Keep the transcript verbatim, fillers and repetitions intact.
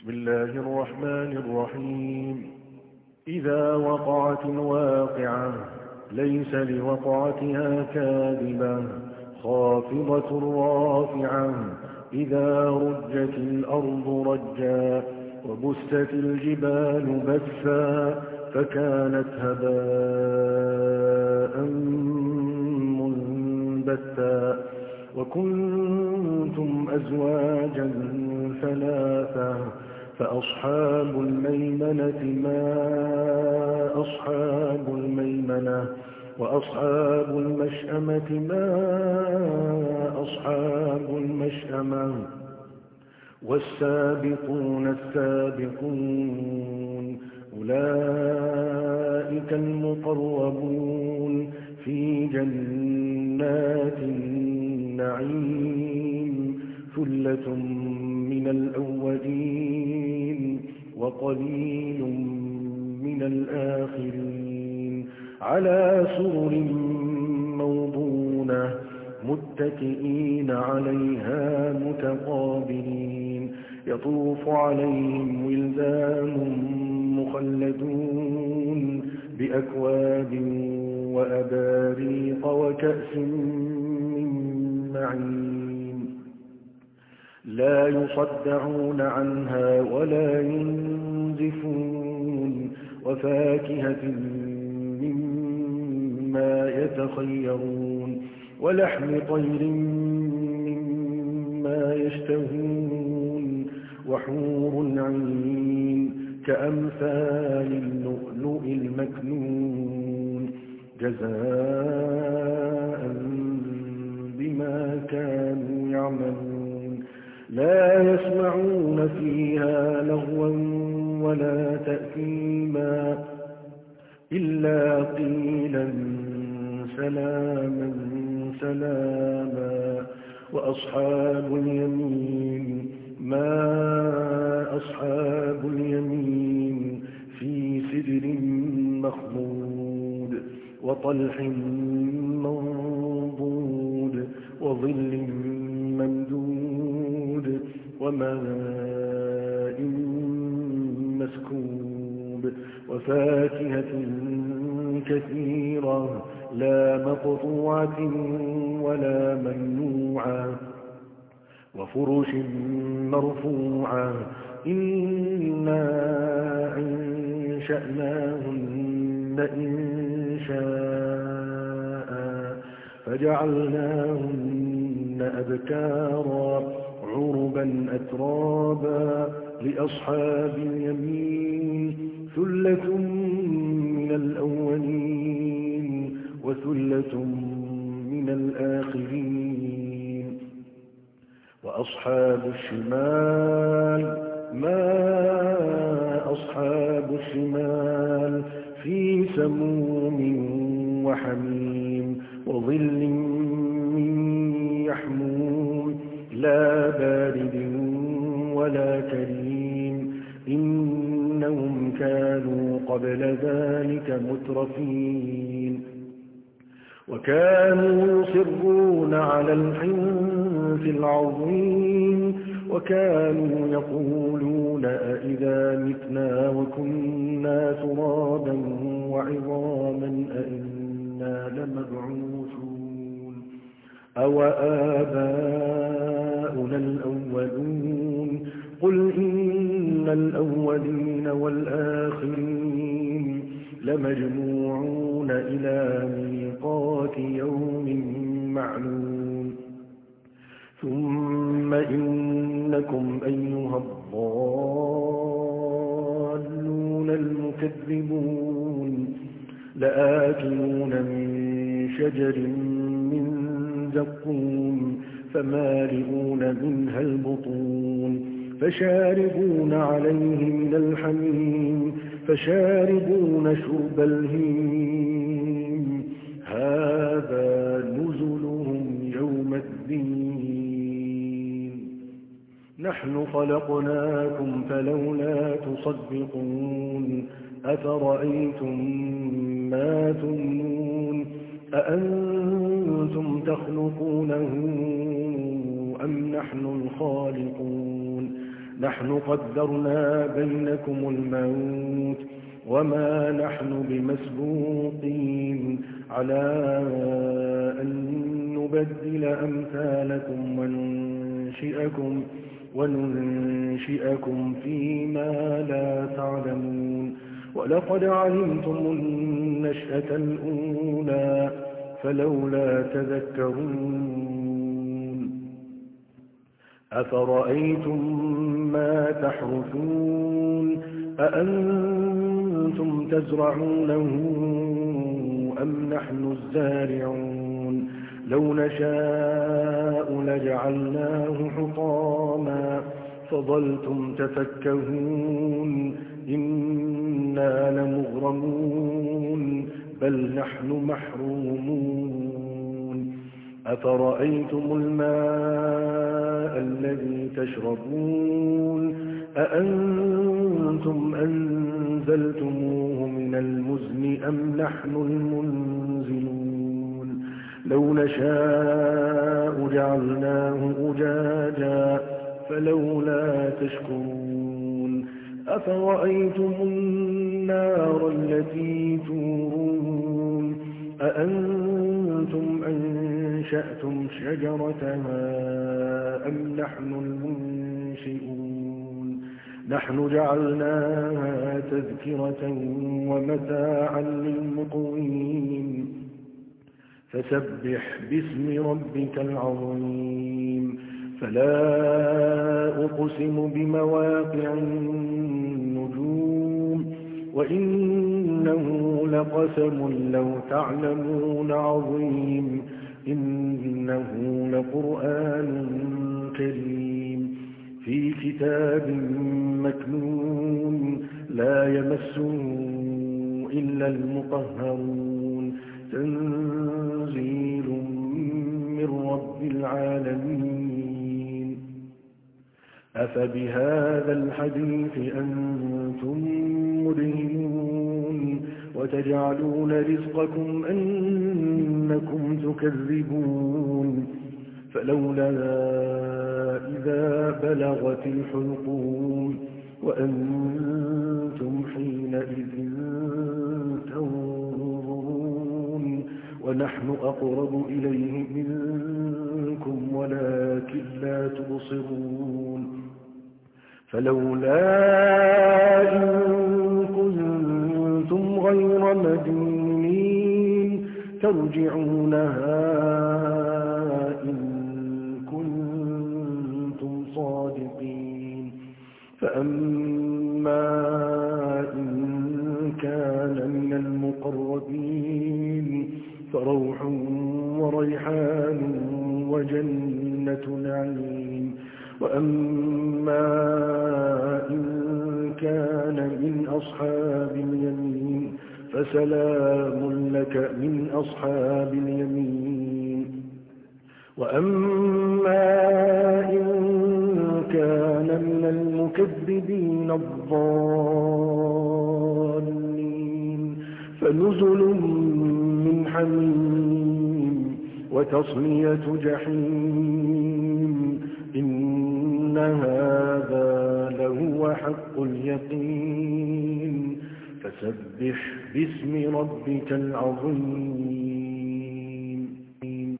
بسم الله الرحمن الرحيم. إذا وقعت الواقعة ليس لوقعتها كاذبة خافضة رافعة إذا رجت الأرض رجا وبست الجبال بثا فكانت هباء منبثا وكنتم أزواجا ثلاثا فأصحاب الميمنة ما أصحاب الميمنة وأصحاب المشأمة ما أصحاب المشأمة والسابقون السابقون أولئك المقربون في جنات النعيم ثلة من الأولين وقليل من الآخرين على سرر موضونة متكئين عليها متقابلين يطوف عليهم ولدان مخلدون بأكواب وأباريق وكأس من معين لا يصدعون عنها ولا ينزفون وفاكهة مما يتخيرون ولحم طير مما يشتهون وحور عين كأمثال اللؤلؤ المكنون جزاء بما كانوا يعملون لا يسمعون فيها لغوا ولا تأثيما إلا قيلا سلاما سلاما وأصحاب اليمين ما أصحاب اليمين في سدر مخضود وطلح منضود وظل ممدود وماء مسكوب وفاكهة كثيرة لا مقطوعة ولا ممنوعة وفرش مرفوعة إنا أنشأناهن إنشاء فجعلناهن أبكارا عربا أترابا لأصحاب اليمين ثلة من الأولين وثلة من الآخرين وأصحاب الشمال ما أصحاب الشمال في سموم وحميم وظل من يحموم لا بارد ولا كريم إنهم كانوا قبل ذلك مترفين وكانوا يصرون على الحنث العظيم وكانوا يقولون أئذا متنا وكنا ترابا وعظاما أئنا لمبعوثون أو آباؤنا الأولون قل إن الأولين والآخرين لمجموعون إلى ميقات يوم معلوم ثم إنكم أيها الضالون المكذبون لآكلون من شجر من زقوم فمالئون منها البطون فشاربون عليه من الحميم فشاربون شرب الهيم هذا نزلهم يوم الدين نحن خلقناكم فلولا تصدقون أفرأيتم ما تمنون أأنتم تخلقونه أم نحن الخالقون نحن قدرنا بينكم الموت وما نحن بمسبوقين على أن نبدل أمثالكم وننشئكم, وننشئكم فيما لا تعلمون ولقد علمتم النشأة الأولى فلولا تذكرون أفرأيتم ما تحرثون أأنتم تزرعونه أم نحن الزارعون لو نشاء لجعلناه حطاما فظلتم تفكهون إنا لمغرمون بل نحن محرومون أفرأيتم الماء الذي تشربون أأنتم أنزلتموه من المزن أم نحن المنزلون لو نشاء جعلناه أجاجا فلولا تشكرون أفرأيتم النار التي تورون أأنتم أنشأتم شجرتها أم نحن المنشئون نحن جعلناها تذكرة ومتاعا للمقوين فسبح باسم ربك العظيم فلا أقسم بمواقع النجوم وإنه لقسم لو تعلمون عظيم إنه لقرآن كريم في كتاب مكنون لا يمسه إلا المطهرون تنزيل من رب العالمين أفبهذا الحديث أنتم مدهنون وتجعلون رزقكم أنكم تكذبون فلولا إذا بلغت الحلقوم وأنتم حينئذ تنظرون ونحن أقرب إليه منكم ولكن لا تبصرون فلولا إن كنتم غير مدينين ترجعونها إن كنتم صادقين فأما إن كان من المقربين فروح وريحان وجنة نعيم وأما إن كان من أصحاب اليمين فسلام لك من أصحاب اليمين وأما إن كان من المكذبين الضالين فنزل من حميم وتصلية جحيم إن هذا لهو حق اليقين فسبح باسم ربك العظيم